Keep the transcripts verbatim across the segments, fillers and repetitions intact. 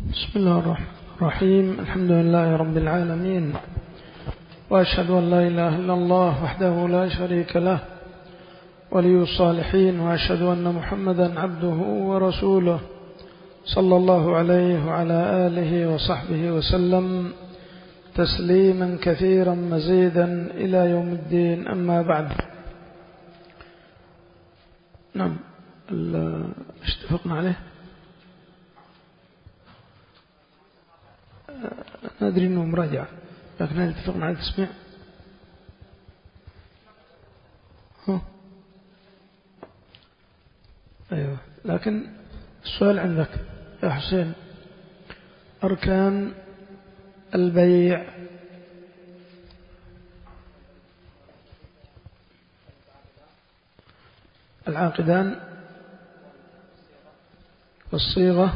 بسم الله الرحمن الرحيم. الحمد لله رب العالمين، وأشهد أن لا إله إلا الله وحده لا شريك له ولي الصالحين، وأشهد أن محمدا عبده ورسوله صلى الله عليه وعلى آله وصحبه وسلم تسليما كثيرا مزيدا إلى يوم الدين. أما بعد، نعم اشتفقنا عليه، ندري أنه مراجعة، لكن هل اتفقنا على التسميع؟ ها؟ أيوة، لكن السؤال عندك يا حسين، أركان البيع العاقدان والصيغة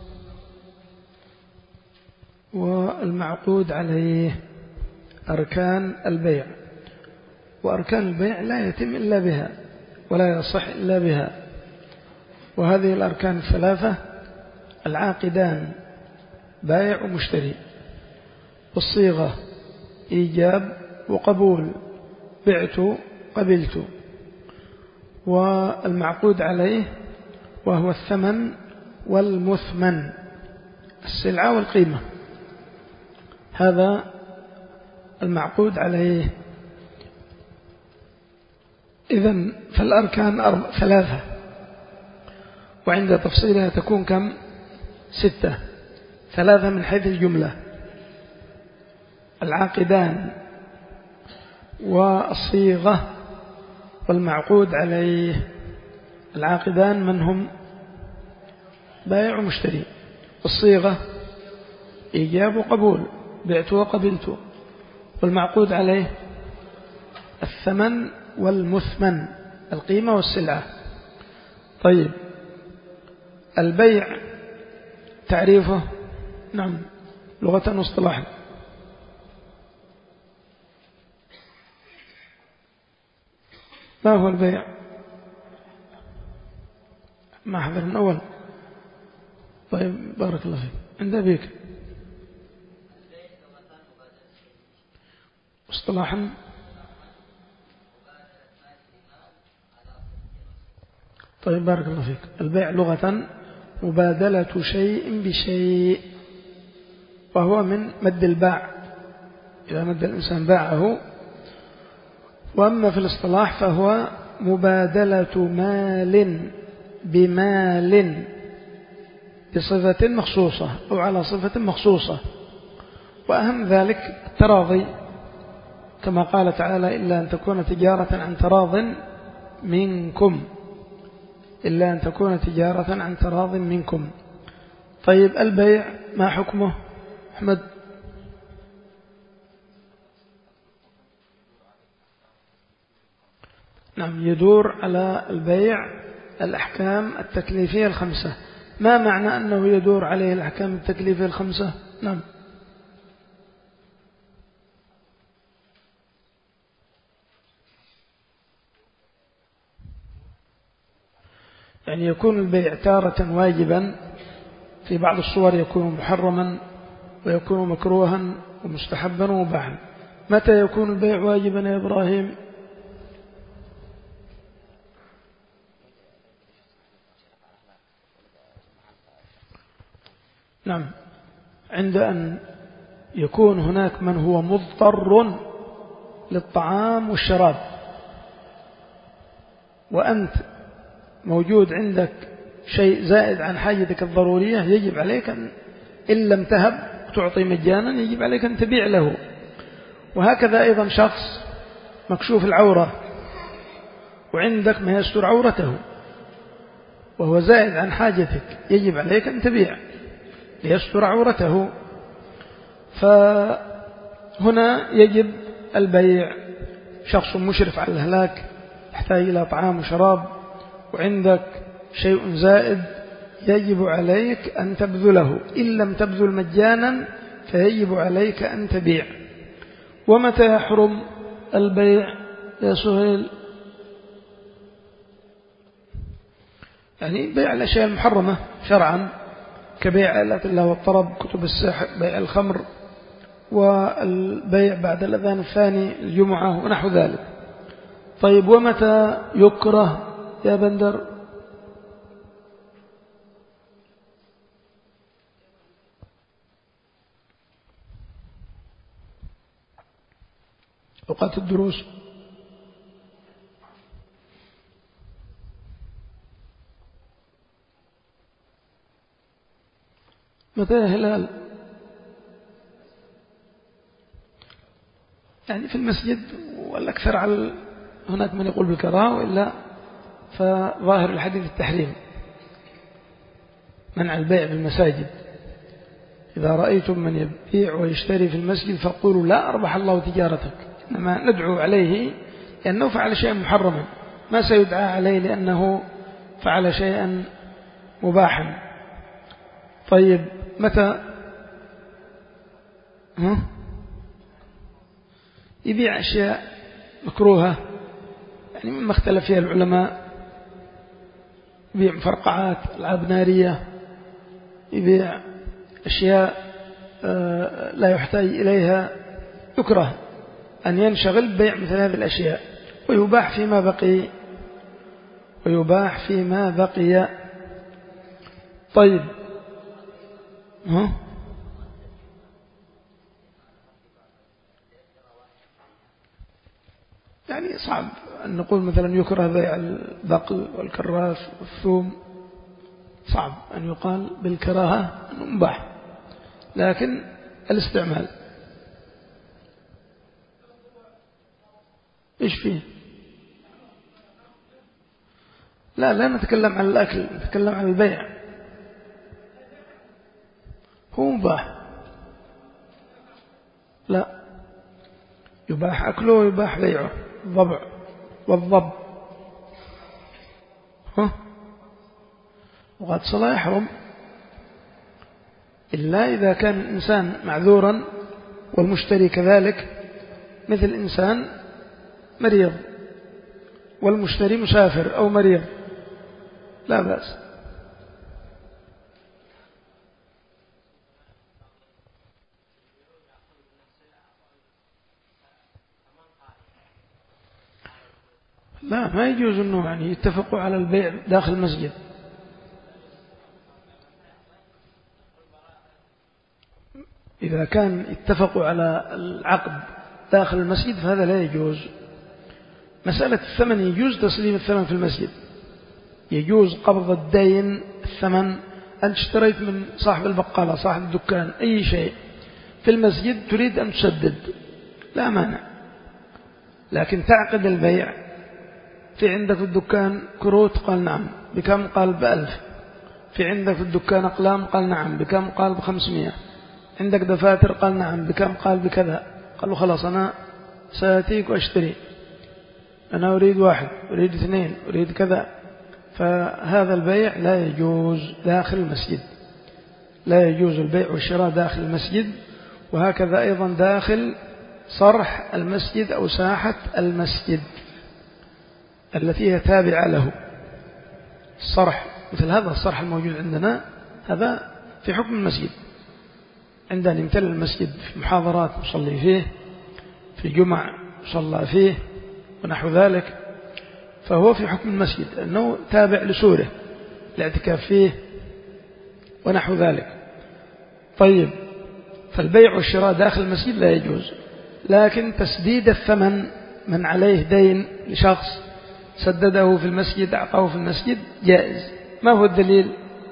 والمعقود عليه. أركان البيع، وأركان البيع لا يتم إلا بها ولا يصح إلا بها، وهذه الأركان الثلاثة: العاقدان بائع ومشتري، والصيغة إيجاب وقبول، بعت قبلت، والمعقود عليه وهو الثمن والمثمن، السلعة والقيمة، هذا المعقود عليه. إذن فالأركان ثلاثة، وعند تفصيلها تكون كم؟ ستة. ثلاثة من حيث الجملة: العاقدان والصيغة والمعقود عليه. العاقدان من هم؟ بائع ومشتري، والصيغة إيجاب وقبول، بعت وقبلت، والمعقود عليه الثمن والمثمن، القيمة والسلعة. طيب، البيع تعريفه، نعم، لغة واصطلاحا. ما هو البيع؟ ما حضر من أول. طيب، بارك الله فيك. عند أبيك اصطلاحا. طيب، بارك الله فيك. البيع لغة مبادلة شيء بشيء، وهو من مد الباع، إذا مد الإنسان باعه. وأما في الاصطلاح فهو مبادلة مال بمال بصفة مخصوصة أو على صفة مخصوصة، وأهم ذلك التراضي، كما قال تعالى: إلا أن تكون تجارة عن تراض منكم، إلا أن تكون تجارة عن تراض منكم. طيب، البيع ما حكمه أحمد؟ نعم، يدور على البيع الأحكام التكليفية الخمسة. ما معنى أنه يدور عليه الأحكام التكليفية الخمسة؟ نعم، يعني يكون البيع تارة واجبا، في بعض الصور يكون محرما، ويكون مكروها ومستحبا ومباحا. متى يكون البيع واجبا يا إبراهيم؟ نعم، عند أن يكون هناك من هو مضطر للطعام والشراب، وأنت موجود عندك شيء زائد عن حاجتك الضرورية، يجب عليك أن إن لم تهب تعطي مجانا، يجب عليك أن تبيع له. وهكذا أيضا شخص مكشوف العورة وعندك ما يستر عورته وهو زائد عن حاجتك، يجب عليك أن تبيع ليستر عورته. فهنا يجب البيع. شخص مشرف على الهلاك، يحتاج إلى طعام وشراب، وعندك شيء زائد، يجب عليك أن تبذله، إن لم تبذل مجانا فيجب عليك أن تبيع. ومتى يحرم البيع يا سهيل؟ يعني بيع الأشياء المحرمة شرعا، كبيع آلات اللهو والطرب، كتب السحر، بيع الخمر، والبيع بعد الأذان الثاني الجمعة ونحو ذلك. طيب ومتى يكره يا بندر؟ أوقات الدروس. متى يا هلال؟ يعني في المسجد، والأكثر على هناك من يقول بالكراهة، وإلا فظاهر الحديث التحريم، منع البيع بالمساجد. إذا رأيتم من يبيع ويشتري في المسجد فقولوا لا أربح الله تجارتك، إنما ندعو عليه لأنه فعل شيئا محرما، ما سيدعى عليه لأنه فعل شيئا مباحا. طيب متى ها؟ يبيع أشياء مكروهة يعني مما اختلف فيها العلماء، يبيع مفرقعات، ألعاب نارية، يبيع أشياء لا يحتاج إليها، يكره أن ينشغل ببيع مثل هذه الأشياء، ويباح فيما بقي ويباح فيما بقي. طيب ها؟ يعني صعب أن نقول مثلا يكره بيع البقل والكراث والثوم، صعب أن يقال بالكراهة أنه مباح، لكن الاستعمال إيش فيه؟ لا لا نتكلم عن الأكل، نتكلم عن البيع. هو مباح، لا يباح أكله ويباح بيعه، الضبع والضب. ها؟ وقد صلاة يحرم إلا إذا كان الإنسان معذورا والمشتري كذلك، مثل إنسان مريض والمشتري مسافر أو مريض لا بأس. لا ما يجوز أنه يعني يتفقوا على البيع داخل المسجد. إذا كان اتفقوا على العقد داخل المسجد فهذا لا يجوز. مسألة الثمن يجوز تسليم الثمن في المسجد، يجوز قبض الدين الثمن. أنت اشتريت من صاحب البقالة صاحب الدكان أي شيء في المسجد تريد أن تسدد، لا مانع، لكن تعقد البيع. في عندك في الدكان كروت، قال نعم، بكم؟ قال بألف. في عندك في الدكان أقلام، قال نعم، بكم؟ قال بخمسمائة. عندك دفاتر، قال نعم، بكم؟ قال بكذا. قالوا خلاص أنا سأتيك وأشتري، أنا أريد واحد، أريد اثنين، أريد كذا. فهذا البيع لا يجوز داخل المسجد، لا يجوز البيع والشراء داخل المسجد. وهكذا أيضا داخل صرح المسجد أو ساحة المسجد التي هي تابعة له. الصرح مثل هذا الصرح الموجود عندنا هذا في حكم المسجد، عندنا يمتلئ المسجد في محاضرات نصلي فيه، في جمع صلى فيه ونحو ذلك، فهو في حكم المسجد أنه تابع لسوره الاعتكاف فيه ونحو ذلك. طيب فالبيع والشراء داخل المسجد لا يجوز، لكن تسديد الثمن، من عليه دين لشخص سدده في المسجد أعطاه في المسجد جائز. ما هو الدليل؟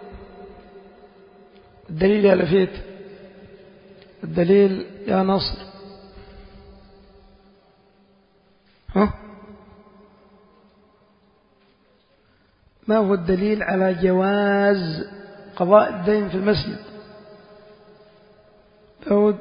الدليل يا لفيت، الدليل يا نصر. ها؟ ما هو الدليل على جواز قضاء الدين في المسجد؟ داود.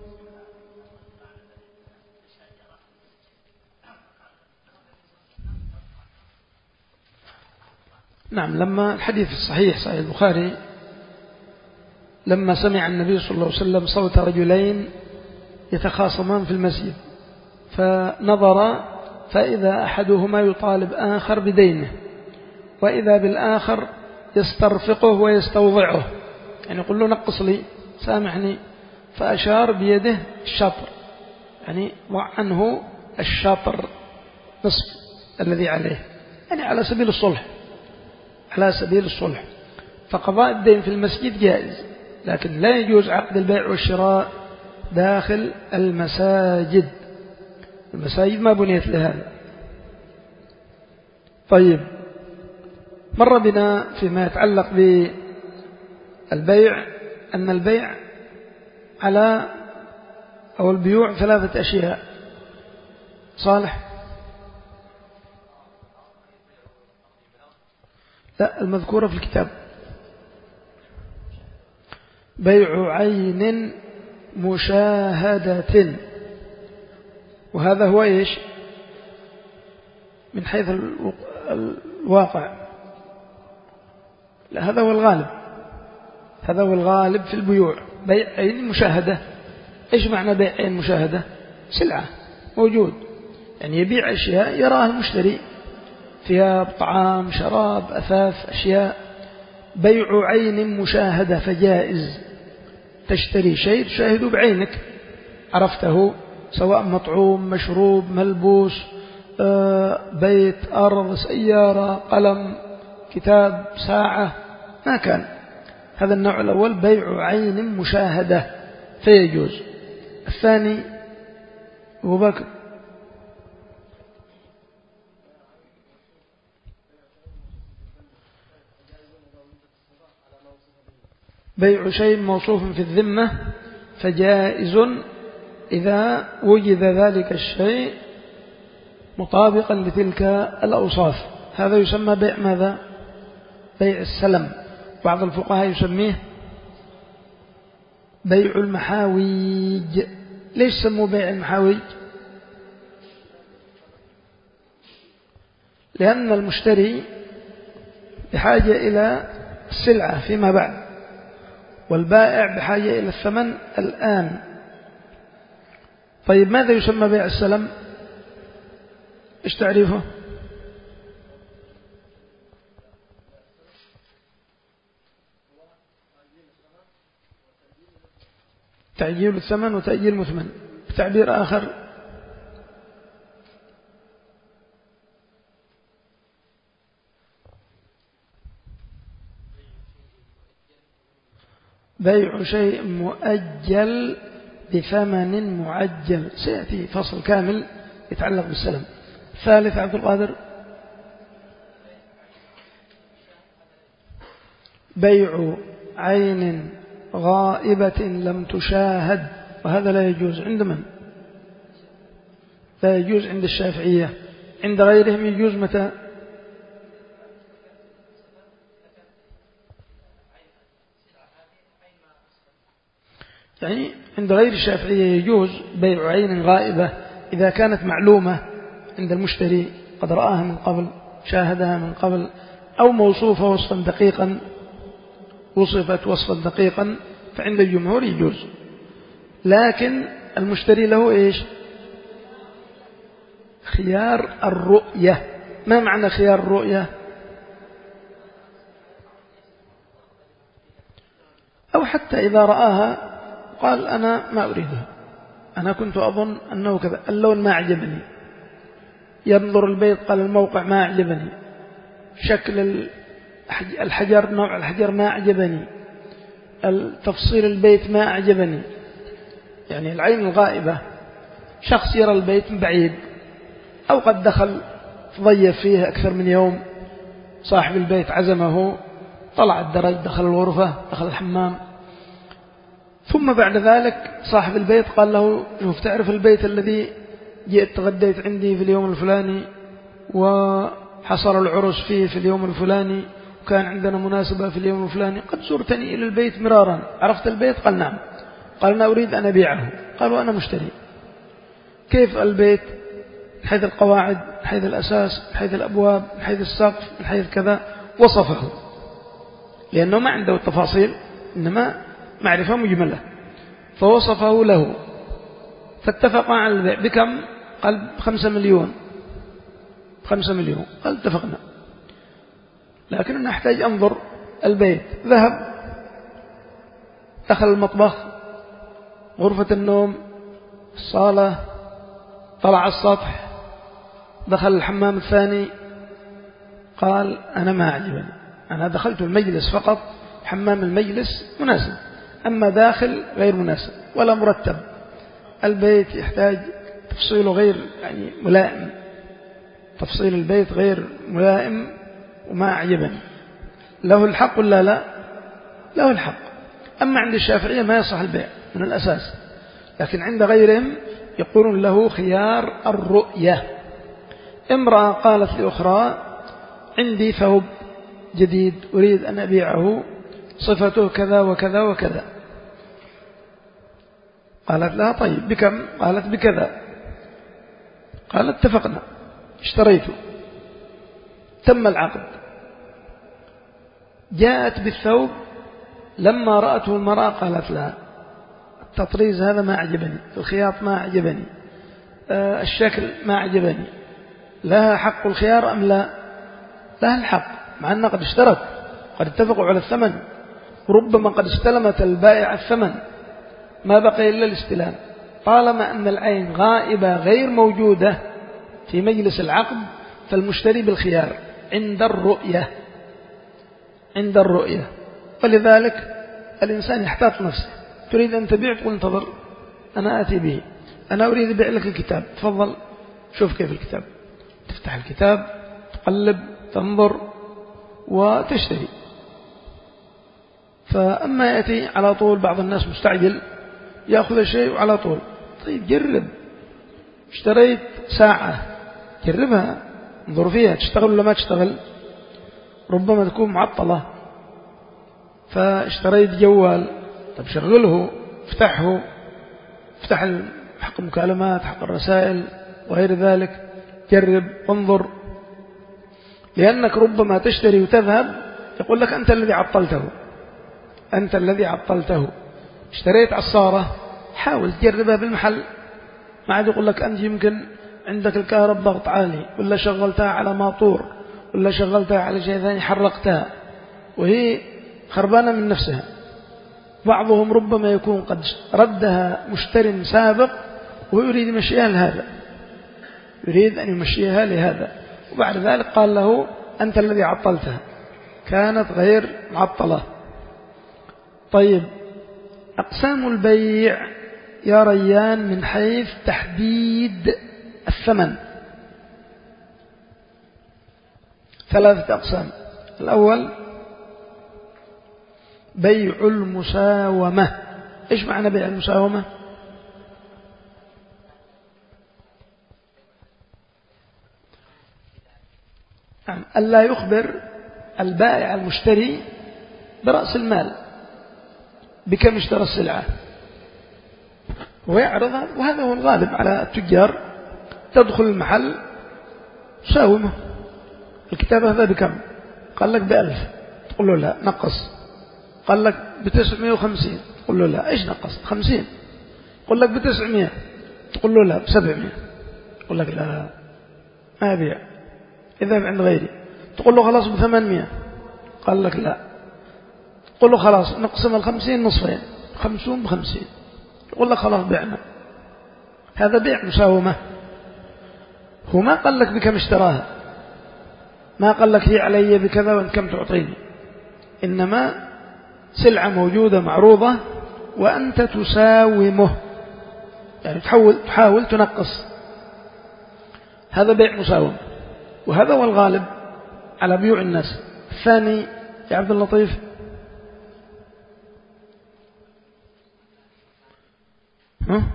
نعم، لما الحديث الصحيح صحيح البخاري، لما سمع النبي صلى الله عليه وسلم صوت رجلين يتخاصمان في المسجد، فنظر فإذا أحدهما يطالب آخر بدينه، وإذا بالآخر يسترفقه ويستوضعه، يعني يقول له نقص لي سامحني، فأشار بيده الشطر، يعني ضع عنه الشطر نصف الذي عليه، يعني على سبيل الصلح، على سبيل الصلح. فقضاء الدين في المسجد جائز، لكن لا يجوز عقد البيع والشراء داخل المساجد. المساجد ما بنيت لهذا. طيب، مر بنا فيما يتعلق بالبيع أن البيع على أو البيوع ثلاثة أشياء. صالح؟ لا، المذكورة في الكتاب بيع عين مشاهدة، وهذا هو إيش من حيث الواقع؟ لا، هذا هو الغالب، هذا هو الغالب في البيوع، بيع عين مشاهدة. إيش معنى بيع عين مشاهدة؟ سلعة موجود، يعني يبيع أشياء يراها المشتري، ثياب، طعام، شراب، أثاث، أشياء. بيع عين مشاهدة فجائز، تشتري شيء تشاهده بعينك، عرفته، سواء مطعوم، مشروب، ملبوس، بيت، أرض، سيارة، قلم، كتاب، ساعة، ما كان. هذا النوع الأول بيع عين مشاهدة فيجوز. الثاني أبو بكر، بيع شيء موصوف في الذمة فجائز إذا وجد ذلك الشيء مطابقا لتلك الأوصاف. هذا يسمى بيع ماذا؟ بيع السلم. بعض الفقهاء يسميه بيع المحاويج. ليش سموا بيع المحاويج؟ لأن المشتري بحاجة إلى السلعة فيما بعد، والبائع بحاجة إلى الثمن الآن. طيب، ماذا يسمى بيع السلم؟ إيش تعريفه؟ تعجيل الثمن وتأجيل مثمن. بتعبير آخر، بيع شيء مؤجل بثمن معجل. سيأتي فصل كامل يتعلق بالسلم. ثالث عبد القادر، بيع عين غائبة لم تشاهد، وهذا لا يجوز. عند من؟ لا يجوز عند الشافعية. عند غيرهم يجوز متى؟ يعني عند غير الشافعية يجوز بيع عين غائبة إذا كانت معلومة عند المشتري، قد رآها من قبل، شاهدها من قبل، أو موصوفة وصفا دقيقا، وصفت وصفا دقيقا، فعند الجمهور يجوز. لكن المشتري له إيش؟ خيار الرؤية. ما معنى خيار الرؤية؟ أو حتى إذا رآها قال أنا ما أريدها، أنا كنت أظن أنه كذا، اللون ما أعجبني، ينظر البيت قال الموقع ما أعجبني، شكل الحجر، نوع الحجر ما أعجبني، تفصيل البيت ما أعجبني. يعني العين الغائبة، شخص يرى البيت من بعيد، أو قد دخل ضيف فيه أكثر من يوم، صاحب البيت عزمه، طلع الدرج، دخل الغرفة، دخل الحمام، ثم بعد ذلك صاحب البيت قال له شوف، تعرف البيت الذي جئت تغديت عندي في اليوم الفلاني وحصل العرس فيه في اليوم الفلاني وكان عندنا مناسبة في اليوم الفلاني، قد زرتني إلى البيت مرارا، عرفت البيت؟ قال نعم. قال أنا أريد أن أبيعه. قال وأنا مشتري. كيف البيت؟ من حيث القواعد، من حيث الأساس، من حيث الأبواب، من حيث السقف، من حيث كذا، وصفه، لأنه ما عنده التفاصيل، إنما معرفة مجملة، فوصفه له، فاتفقا على البيع. بكم؟ قال بخمسة مليون. خمسة مليون. قال اتفقنا، لكن أنا أحتاج أنظر البيت. ذهب دخل المطبخ، غرفة النوم، الصالة، طلع السطح، دخل الحمام الثاني، قال أنا ما أعجبني، أنا دخلت المجلس فقط، حمام المجلس مناسب، أما داخل غير مناسب ولا مرتب، البيت يحتاج تفصيله غير يعني ملائم، تفصيل البيت غير ملائم وما أعجبني. له الحق ولا لا؟ له الحق. أما عند الشافعية ما يصح البيع من الأساس، لكن عند غيرهم يقولون له خيار الرؤية. امرأة قالت لأخرى عندي ثوب جديد أريد أن أبيعه، صفته كذا وكذا وكذا، قالت لها طيب بكم؟ قالت بكذا، قالت اتفقنا، اشتريته، تم العقد. جاءت بالثوب، لما رأته المرأة قالت لها التطريز هذا ما أعجبني، الخياط ما أعجبني، آه الشكل ما أعجبني، لها حق الخيار أم لا؟ لها الحق، مع أنها قد اشترت، قد اتفقوا على الثمن، وربما قد استلمت البائع الثمن، ما بقي إلا الاستلام. طالما أن العين غائبة غير موجودة في مجلس العقد فالمشتري بالخيار عند الرؤية، عند الرؤية. ولذلك الإنسان يحتاط نفسه، تريد أن تبيع تقول انتظر أنا آتي به، أنا أريد أبيع لك الكتاب، تفضل شوف كيف الكتاب، تفتح الكتاب، تقلب، تنظر وتشتري. فأما يأتي على طول، بعض الناس مستعجل يأخذ الشيء وعلى طول، طيب جرب، اشتريت ساعة جربها، انظر فيها تشتغل ولا ما تشتغل، ربما تكون معطلة. فاشتريت جوال، طب شغله، افتحه، افتح حق المكالمات، حق الرسائل وغير ذلك، جرب وانظر، لأنك ربما تشتري وتذهب يقول لك أنت الذي عطلته، أنت الذي عطلته. اشتريت عصارة، حاول تجربها بالمحل، ما عاد يقول لك أنت يمكن عندك الكهرباء ضغط عالي، ولا شغلتها على ماطور، ولا شغلتها على شيء ثاني حرقتها وهي خربانة من نفسها. بعضهم ربما يكون قد ردها مشتر سابق ويريد يمشيها لهذا، يريد أن يمشيها لهذا، وبعد ذلك قال له أنت الذي عطلتها، كانت غير معطلة. طيب أقسام البيع يا ريان من حيث تحديد الثمن ثلاثة أقسام. الأول بيع المساومة. إيش معنى بيع المساومة؟ يعني ألا يخبر البائع المشتري برأس المال، بكم اشترى السلعة، ويعرضها، وهذا هو الغالب على التجار. تدخل المحل تساومه، الكتاب هذا بكم؟ قال لك بألف، تقول له لا نقص. قال لك بتسعمائة وخمسين، تقول له لا إيش نقص؟ خمسين. قل لك بتسعمائة، تقول له لا بسبعمائة، يقول لك لا ما أبيع، إذا عند غيري. تقول له خلاص بثمانمائة، قال لك لا. تقول له خلاص نقسم الخمسين نصفين، خمسون بخمسين، يقول لك خلاص بعنا. هذا بيع مساومة. هو ما قال لك بكم اشتراها، ما قال لك هي علي بكذا وانت كم تعطيني، إنما سلعة موجودة معروضة وأنت تساومه، يعني تحاول, تحاول تنقص. هذا بيع مساومة، وهذا هو الغالب على بيوع الناس. الثاني يا عبد اللطيف ها؟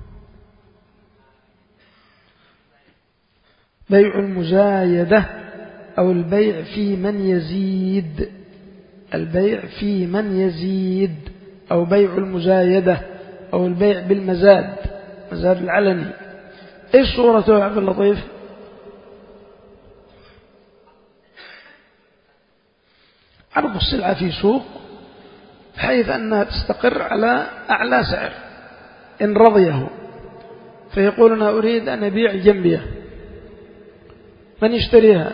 بيع المزايدة أو البيع في من يزيد، البيع في من يزيد أو بيع المزايدة أو البيع بالمزاد، مزاد العلني. إيش صورته يا عبد اللطيف؟ عرض السلعة في سوق بحيث أنها تستقر على أعلى سعر، إن رضيه فيقول أنا أريد أن أبيع جنبية، من يشتريها؟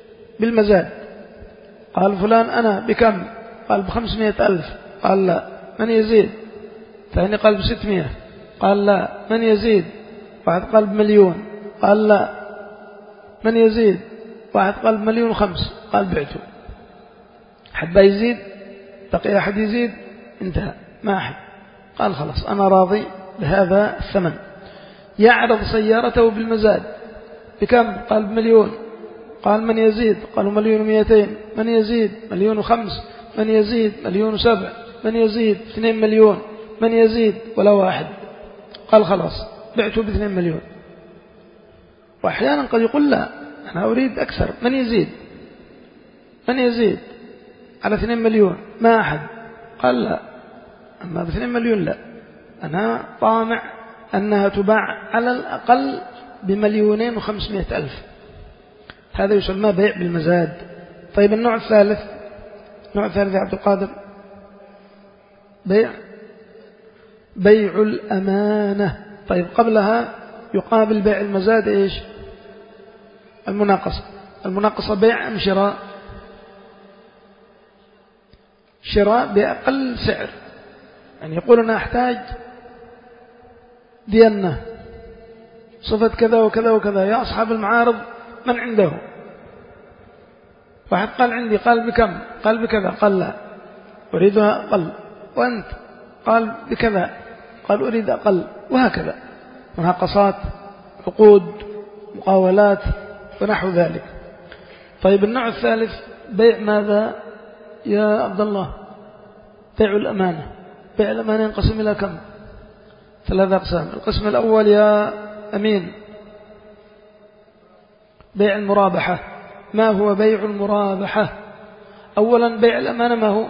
بالمزاد. قال فلان أنا بكم؟ قال بخمسمائة ألف، قال لا من يزيد؟ ثاني قال بستمائة، قال لا. من يزيد؟ واحد قال بمليون، قال لا. من يزيد؟ واحد قال بمليون وخمس، قال بعته. حد يزيد؟ بقي أحد يزيد؟ انتهى، ما أحد. قال خلاص أنا راضي بهذا الثمن. يعرض سيارته بالمزاد بكم؟ قال بمليون. قال من يزيد؟ قالوا مليون ومئتين. من يزيد؟ مليون وخمس. من يزيد؟ مليون وسبع. من يزيد؟ اثنين مليون. من يزيد؟ ولا واحد. قال خلاص بعته باثنين مليون. وأحيانا قد يقول لا أنا أريد أكثر. من يزيد؟ من يزيد على اثنين مليون؟ ما أحد. قال لا، أما باثنين مليون لا، أنا طامع أنها تباع على الأقل بمليونين وخمسمائة ألف. هذا يسمى بيع بالمزاد. طيب النوع الثالث، النوع الثالث يا عبد القادر، بيع بيع الأمانة. طيب قبلها يقابل بيع المزاد إيش؟ المناقصة. المناقصة بيع أم شراء؟ شراء بأقل سعر، يعني يقول أنا أحتاج دينة صفة كذا وكذا وكذا، يا أصحاب المعارض من عنده؟ واحد قال عندي، قال بكم؟ قال بكذا، قال لا أريدها أقل. وأنت؟ قال بكذا، قال أريد أقل. وهكذا مناقصات، عقود، مقاولات ونحو ذلك. طيب النوع الثالث بيع ماذا يا عبد الله؟ بيع الأمانة. بيع الأمانة ينقسم إلى كم؟ ثلاثة أقسام. القسم الأول يا أمين بيع المرابحة. ما هو بيع المرابحة؟ أولا بيع الأمانة ما هو؟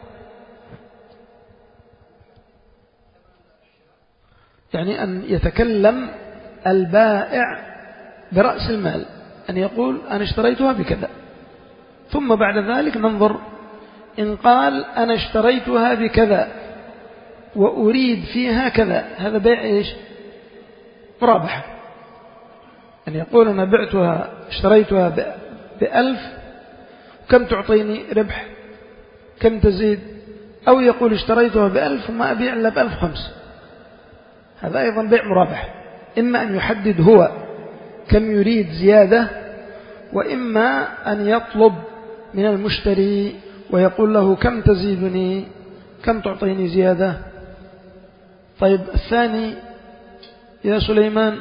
يعني أن يتكلم البائع برأس المال، أن يقول أنا اشتريتها بكذا، ثم بعد ذلك ننظر إن قال أنا اشتريتها بكذا وأريد فيها كذا، هذا بيع إيش؟ مرابحة. أن يقول أنا بعتها اشتريتها بألف، كم تعطيني ربح؟ كم تزيد؟ أو يقول اشتريتها بألف وما أبيع إلا بألف خمس، هذا أيضا بيع مرابح. إما أن يحدد هو كم يريد زيادة، وإما أن يطلب من المشتري ويقول له كم تزيدني، كم تعطيني زيادة. طيب الثاني يا سليمان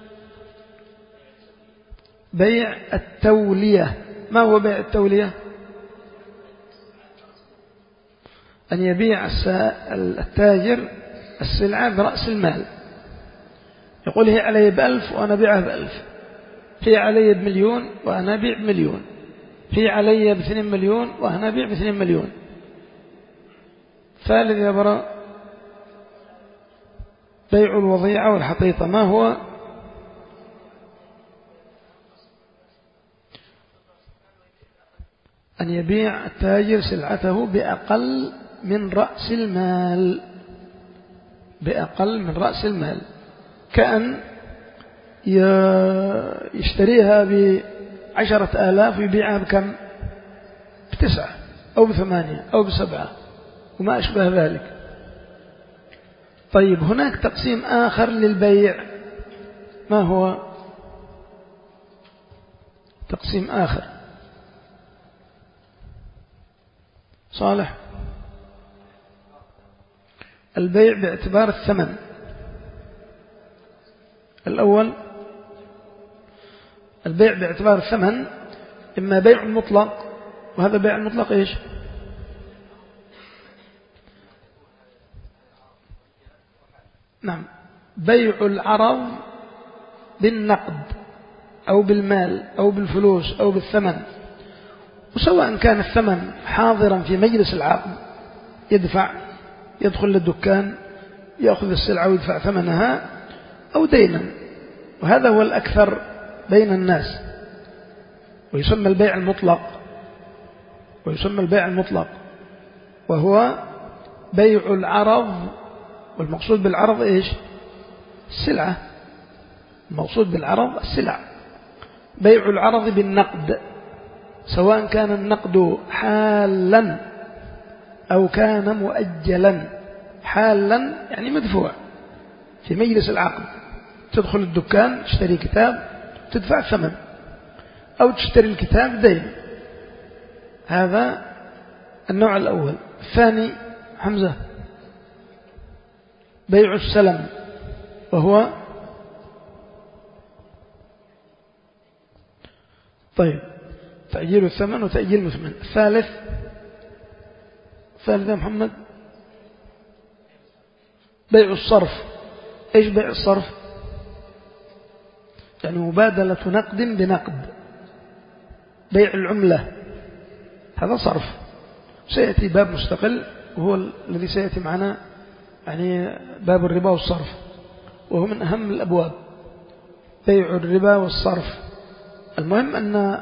بيع التولية. ما هو بيع التولية؟ أن يبيع التاجر السلعة برأس المال، يقول هي علي بألف وأنا بيعها بألف، هي علي بمليون وأنا بيع بمليون، هي علي باثنين مليون وأنا بيع باثنين مليون. ثالث يا براء بيع الوضيعة والحقيقة. ما هو؟ أن يبيع التاجر سلعته بأقل من رأس المال، بأقل من رأس المال، كأن يشتريها بعشرة آلاف ويبيعها بكم؟ بتسعة أو بثمانية أو بسبعة وما أشبه ذلك. طيب هناك تقسيم آخر للبيع. ما هو تقسيم آخر؟ صالح، البيع باعتبار الثمن. الأول البيع باعتبار الثمن، إما بيع مطلق، وهذا بيع المطلق إيش؟ نعم، بيع العرض بالنقد أو بالمال أو بالفلوس أو بالثمن، وسواء كان الثمن حاضرا في مجلس العقد يدفع، يدخل للدكان يأخذ السلعة ويدفع ثمنها، أو دينا، وهذا هو الأكثر بين الناس، ويسمى البيع المطلق. ويسمى البيع المطلق وهو بيع العرض، والمقصود بالعرض إيش؟ السلعة. المقصود بالعرض السلع. بيع العرض بالنقد، سواء كان النقد حالا أو كان مؤجلا، حالا يعني مدفوع في مجلس العقد. تدخل الدكان تشتري كتاب تدفع الثمن، أو تشتري الكتاب دين. هذا النوع الأول. الثاني حمزة بيع السلم، وهو طيب تأجيل الثمن وتأجيل مثمن. الثالث الثالث يا محمد بيع الصرف. إيش بيع الصرف؟ يعني مبادلة نقد بنقد، بيع العملة، هذا صرف. سيأتي باب مستقل وهو الذي سيأتي معنا، يعني باب الربا والصرف، وهو من أهم الأبواب، بيع الربا والصرف. المهم أن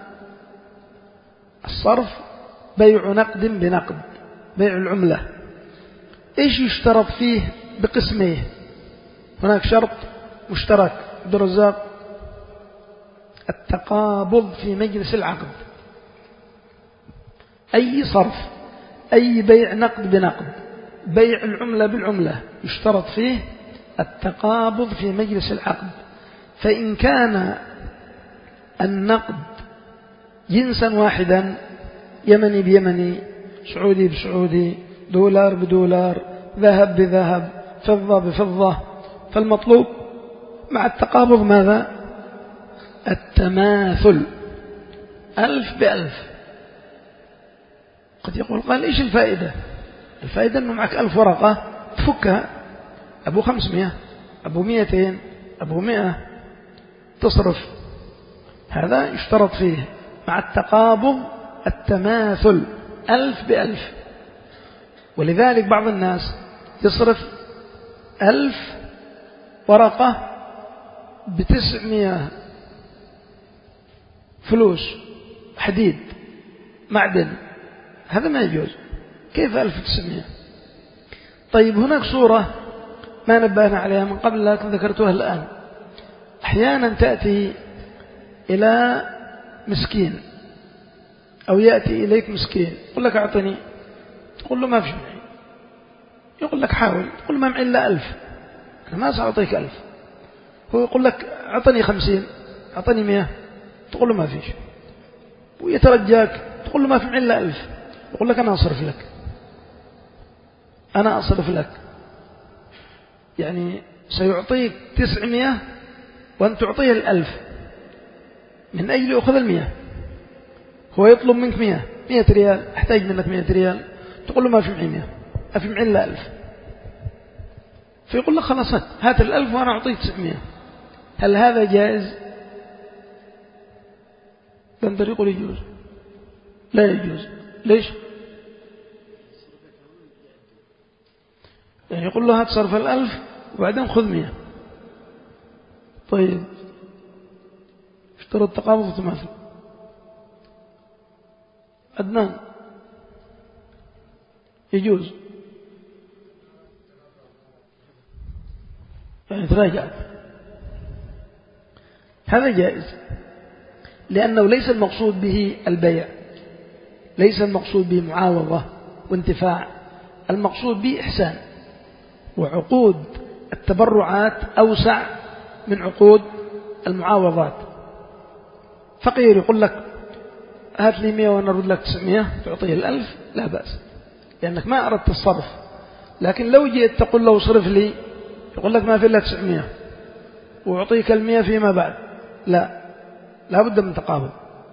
الصرف بيع نقد بنقد، بيع العملة. إيش يشترط فيه بقسميه؟ هناك شرط مشترك عبد الرزاق، التقابض في مجلس العقد. أي صرف، أي بيع نقد بنقد، بيع العملة بالعملة، يشترط فيه التقابض في مجلس العقد. فإن كان النقد جنسا واحدا، يمني بيمني، سعودي بسعودي، دولار بدولار، ذهب بذهب، فضة بفضة، فالمطلوب مع التقابض ماذا؟ التماثل، ألف بألف. قد يقول قال إيش الفائدة؟ الفائدة أنه معك ألف ورقة تفكها، أبو خمسمائة، أبو مئتين، أبو مئة، تصرف. هذا يشترط فيه مع التقابض التماثل، ألف بألف. ولذلك بعض الناس يصرف ألف ورقة بتسعمائة فلوس حديد معدن، هذا ما يجوز. كيف ألف وتسعمائة؟ طيب هناك صورة ما نبهنا عليها من قبل لكن ذكرتها الآن. أحيانا تأتي إلى مسكين أو يأتي إليك مسكين يقول لك أعطني، تقول له ما فيش معي، يقول لك حاول، تقول ما معي إلا ألف، أنا ما سأعطيك ألف. هو يقول لك أعطني خمسين، أعطني مئة، تقول له ما فيش. ويترجاك، تقول له ما في معي إلا ألف، يقول لك أنا أصرف لك، أنا أصرف لك. يعني سيعطيك تسعمائة وأن تعطيه الألف من أجل يأخذ المئة. هو يطلب منك مئة، مئة ريال، أحتاج منك مئة ريال، تقول له ما في معي مئة، ما في معي إلا ألف. فيقول لك خلاص هات الألف وأنا أعطيك تسعمائة. هل هذا جائز؟ بندر يقول يجوز، لا يجوز. ليش؟ يعني يقول له هات صرف الألف وبعدين خذ مئة. طيب اشترط تقابض وتماثل. عدنان يجوز، يعني تراجعت، هذا جائز، لأنه ليس المقصود به البيع، ليس المقصود به معاوضة وانتفاع، المقصود به إحسان. وعقود التبرعات أوسع من عقود المعاوضات. فقير يقول لك هات لي مئة وأنا أرد لك تسعمائة، تعطيه الألف، لا بأس، لأنك ما أردت الصرف. لكن لو جئت تقول له صرف لي، يقول لك ما في إلا تسعمائة وأعطيك المئة فيما بعد، لا، لا بد من تقابل.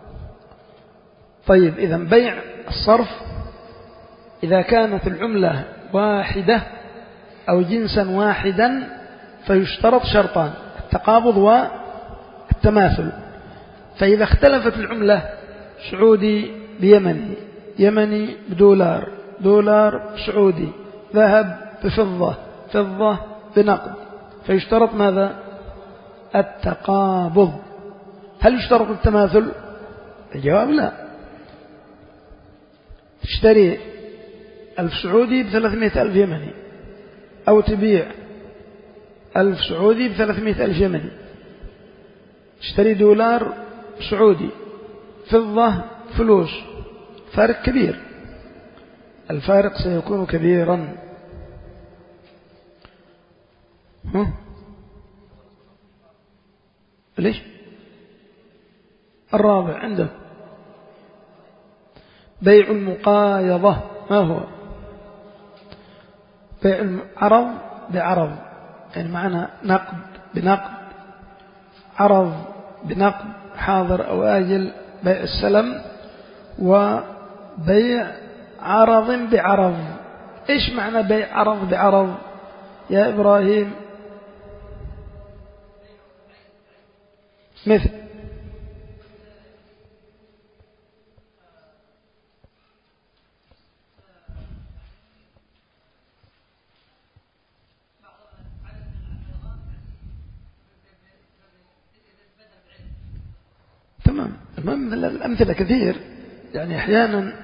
طيب إذن بيع الصرف إذا كانت العملة واحدة أو جنسا واحدا فيشترط شرطان، التقابض والتماثل. فإذا اختلفت العملة، سعودي بيمني، يمني بدولار، دولار سعودي، ذهب بفضة، فضة بنقد، فيشترط ماذا؟ التقابض. هل يشترط التماثل؟ الجواب لا. تشتري ألف سعودي بثلاثمائة ألف يمني، أو تبيع ألف سعودي بثلاثمائة ألف يمني. تشتري دولار سعودي، فضة، فلوس، فارق كبير، الفارق سيكون كبيرا. ها؟ ليش؟ الرابع عندك بيع المقايضة. ما هو؟ بيع عرض بعرض، يعني معنى نقد بنقد، عرض بنقد حاضر أو آجل، بيع السلم، وبيع عرض بعرض. إيش معنى بيع عرض بعرض يا إبراهيم؟ مثل تمام. المهم الأمثلة كثير، يعني أحيانا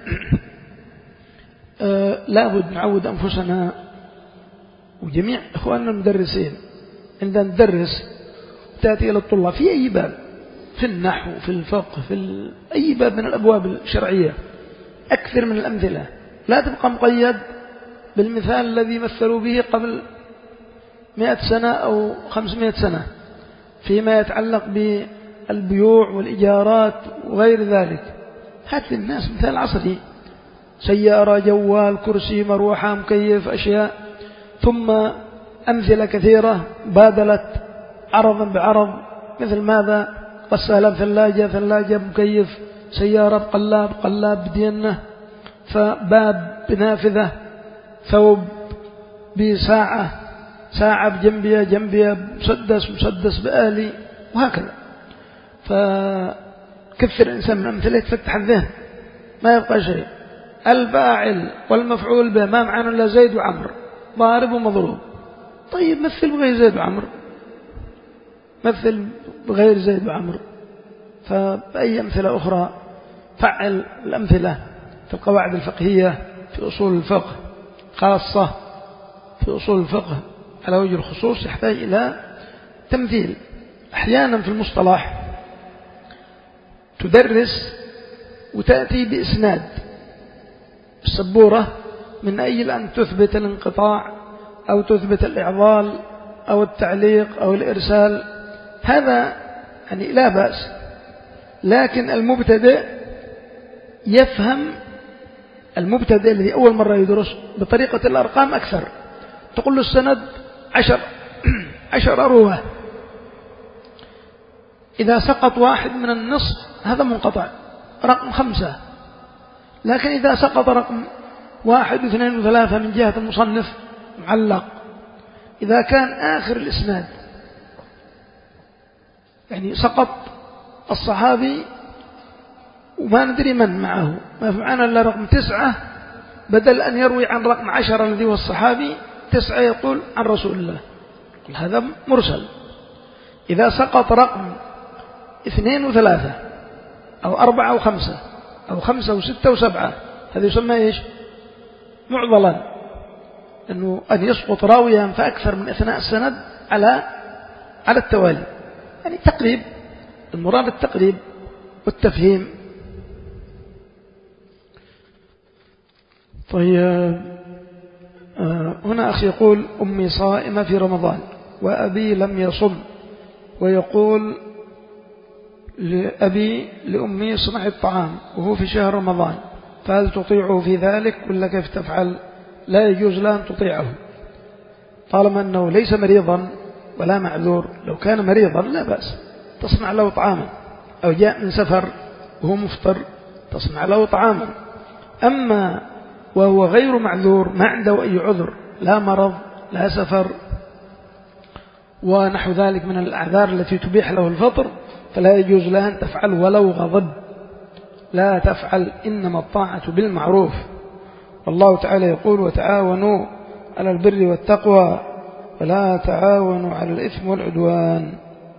آه لابد نعود أنفسنا وجميع إخواننا المدرسين عندما ندرس تأتي إلى الطلاب في أي باب، في النحو، في الفقه، في أي باب من الأبواب الشرعية، أكثر من الأمثلة، لا تبقى مقيد بالمثال الذي مثلوا به قبل مئة سنة أو خمسمائة سنة فيما يتعلق بالبيوع والإيجارات وغير ذلك. هات للناس مثال عصري، سيارة، جوال، كرسي، مروحة، مكيف، أشياء، ثم أمثلة كثيرة بادلت عرضا بعرض، مثل ماذا؟ غسالة ثلاجة، ثلاجة مكيف، سيارة بقلاب، قلاب بدينة، فباب بنافذة، ثوب بساعة، ساعة بجنبية، جنبية مسدس، مسدس بآلي، وهكذا. فكثر الإنسان من أمثلة يتفتح الذهن ما يبقى شيء. الفاعل والمفعول به ما معنى إلا زيد وعمر، ضارب ومضروب. طيب مثل بغير زيد وعمر، مثل بغير زيد وعمر. فبأي أمثلة أخرى فعل الأمثلة في القواعد الفقهية، في أصول الفقه خاصة، في أصول الفقه على وجه الخصوص يحتاج إلى تمثيل. أحيانا في المصطلح تدرس وتأتي بإسناد السبورة من أجل أن تثبت الانقطاع أو تثبت الإعضال أو التعليق أو الإرسال، هذا يعني لا بأس. لكن المبتدئ يفهم، المبتدئ الذي أول مرة يدرس بطريقة الأرقام أكثر، تقول له السند عشر عشر أروه، إذا سقط واحد من النصف هذا منقطع، رقم خمسة. لكن إذا سقط رقم واحد واثنين وثلاثة من جهة المصنف معلق، إذا كان آخر الإسناد يعني سقط الصحابي وما ندري من معه، ما في معنى إلا رقم تسعة، بدل أن يروي عن رقم عشرة الذي هو الصحابي، تسعة يقول عن رسول الله، هذا مرسل. إذا سقط رقم اثنين وثلاثة أو أربعة وخمسة أو خمسة وستة وسبعة، هذا يسمى إيش؟ معضلا، أنه أن يسقط راويا فأكثر من أثناء السند على على التوالي، يعني تقريب، المراد التقريب والتفهيم. طيب هنا أخي يقول أمي صائمة في رمضان وأبي لم يصم، ويقول لأبي لأمي صنع الطعام وهو في شهر رمضان، فهل تطيعه في ذلك ولا كيف تفعل؟ لا يجوز لها أن تطيعه طالما أنه ليس مريضا ولا معذور. لو كان مريضا لا بأس، تصنع له طعاما، أو جاء من سفر وهو مفطر تصنع له طعاما. أما وهو غير معذور، ما عنده أي عذر، لا مرض لا سفر ونحو ذلك من الأعذار التي تبيح له الفطر، فلا يجوز لها أن تفعل ولو غضب، لا تفعل، إنما الطاعة بالمعروف. والله تعالى يقول وتعاونوا على البر والتقوى ولا تعاونوا على الإثم والعدوان.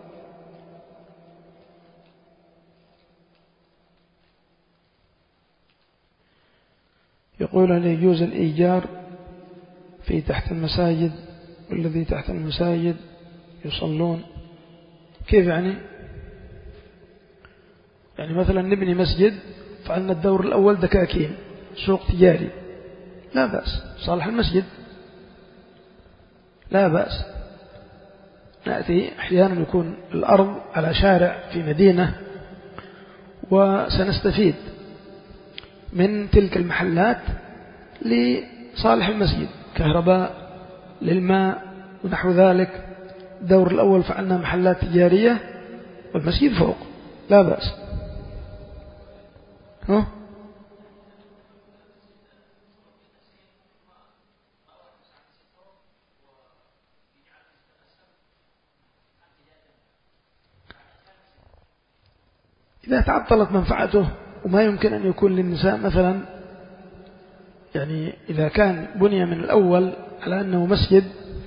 يقول هل يجوز الإيجار في تحت المساجد والذي تحت المساجد يصلون؟ كيف يعني؟ يعني مثلا نبني مسجد فعلنا الدور الأول دكاكين، سوق تجاري، لا بأس، صالح المسجد لا بأس. نأتي أحيانا يكون الأرض على شارع في مدينة، وسنستفيد من تلك المحلات لصالح المسجد، كهرباء، للماء ونحو ذلك. الدور الأول فعلنا محلات تجارية والمسجد فوق، لا بأس. ها؟ إذا تعطلت منفعته وما يمكن أن يكون للنساء مثلا، يعني إذا كان بني من الأول على أنه مسجد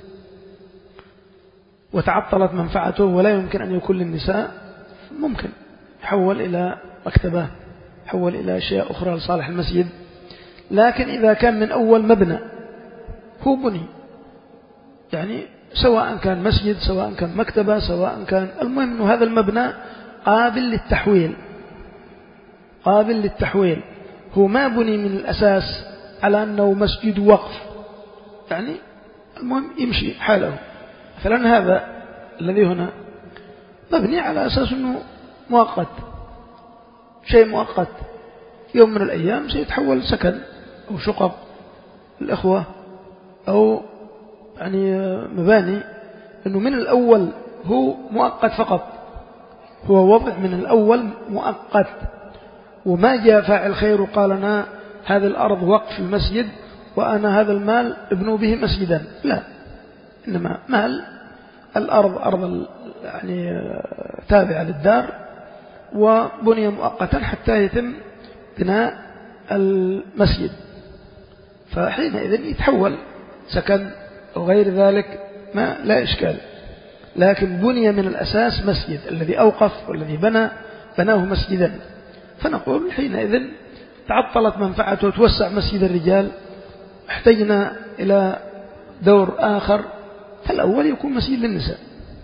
وتعطلت منفعته ولا يمكن أن يكون للنساء، ممكن يحول إلى مكتبة، يحول إلى أشياء أخرى لصالح المسجد. لكن إذا كان من أول مبنى هو بني، يعني سواء كان مسجد سواء كان مكتبة سواء كان، المهم أنه هذا المبنى قابل للتحويل، قابل للتحويل. هو ما بني من الأساس على أنه مسجد وقف، يعني المهم يمشي حاله. مثلا هذا الذي هنا مبني على أساس أنه مؤقت، شيء مؤقت، يوم من الأيام سيتحول سكن أو شقق الأخوة أو يعني مباني. أنه من الأول هو مؤقت فقط، هو وضع من الأول مؤقت، وما جاء فاعل خير وقال أنا هذه الأرض وقف المسجد وأنا هذا المال ابنوا به مسجدا، لا، إنما مال الأرض أرض يعني تابعة للدار، وبني مؤقتا حتى يتم بناء المسجد، فحينئذ يتحول سكن أو غير ذلك، ما لا إشكال. لكن بني من الأساس مسجد، الذي أوقف والذي بنى بناه مسجدا، فنقول حينئذ تعطلت منفعته وتوسع مسجد الرجال، احتجنا إلى دور آخر، فالأول يكون مسجد للنساء،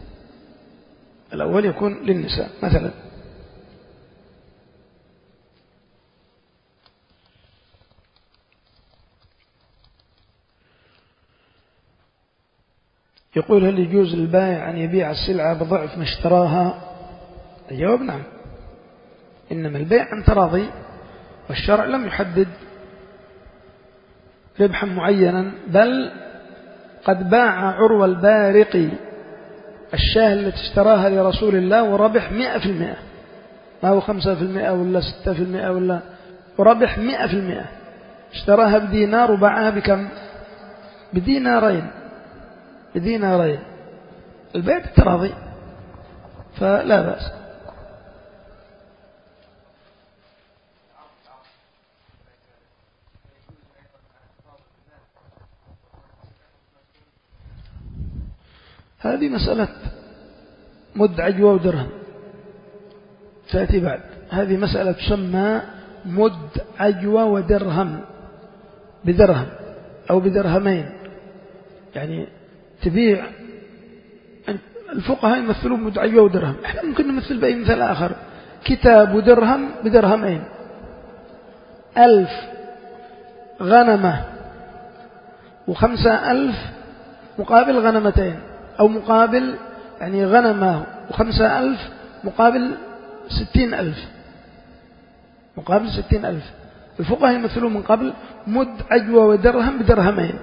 الأول يكون للنساء مثلا. يقول هل يجوز للبائع أن يبيع السلعة بضعف ما اشتراها؟ الجواب نعم، إنما البيع عن تراضي، والشرع لم يحدد ربحا معينا، بل قد باع عروة البارقي الشاة التي اشتراها لرسول الله وربح مئة في المئة، ما هو خمسة في المئة ولا ستة في المئة ولا، وربح مئة في المئة. اشتراها بدينار وباعها بكم؟ بدينارين، بدينارين. البيع بالتراضي فلا بأس. هذه مسألة مد عجوة ودرهم تأتي بعد. هذه مسألة تسمى مد عجوة ودرهم، بدرهم أو بدرهمين، يعني تبيع. الفقهاء يمثلون مد عجوة ودرهم، احنا ممكن نمثل بأي مثال آخر، كتاب ودرهم بدرهمين، ألف غنمة وخمسة ألف مقابل غنمتين، أو مقابل يعني غنمة وخمسة ألف مقابل ستين ألف، مقابل ستين ألف. الفقهاء يمثلون من قبل مد عجوة ودرهم بدرهمين.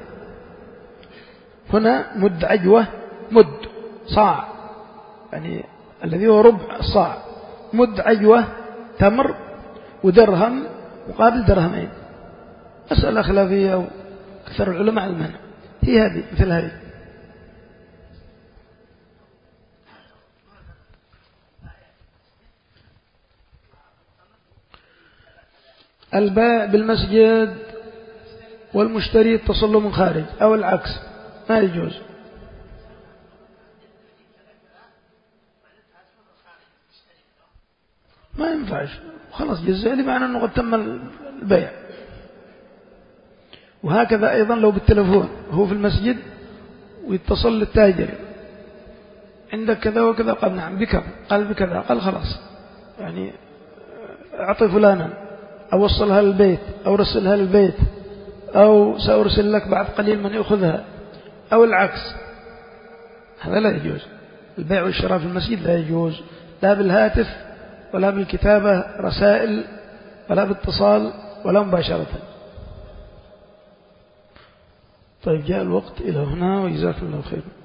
هنا مد عجوة، مد صاع يعني الذي هو ربع الصاع، مد عجوة تمر، ودرهم مقابل درهمين. مسألة خلافية وأكثر العلماء على المنع، هي هذه مثل هذه. البائع بالمسجد والمشتري يتصل من خارج أو العكس ما يجوز. ما ينفعش، خلاص جزء لي معنى أنه قد تم البيع. وهكذا أيضا لو بالتلفون، هو في المسجد ويتصل للتاجر عندك كذا وكذا، قال نعم بكذا، قال بكذا، قال خلاص يعني أعطي فلانا أو وصلها للبيت أو رسلها للبيت أو سأرسل لك بعد قليل من يأخذها أو العكس، هذا لا يجوز. البيع والشراء في المسجد لا يجوز، لا بالهاتف ولا بالكتابة رسائل ولا باتصال ولا مباشرة. طيب جاء الوقت إلى هنا، وجزاكم الله خيرا.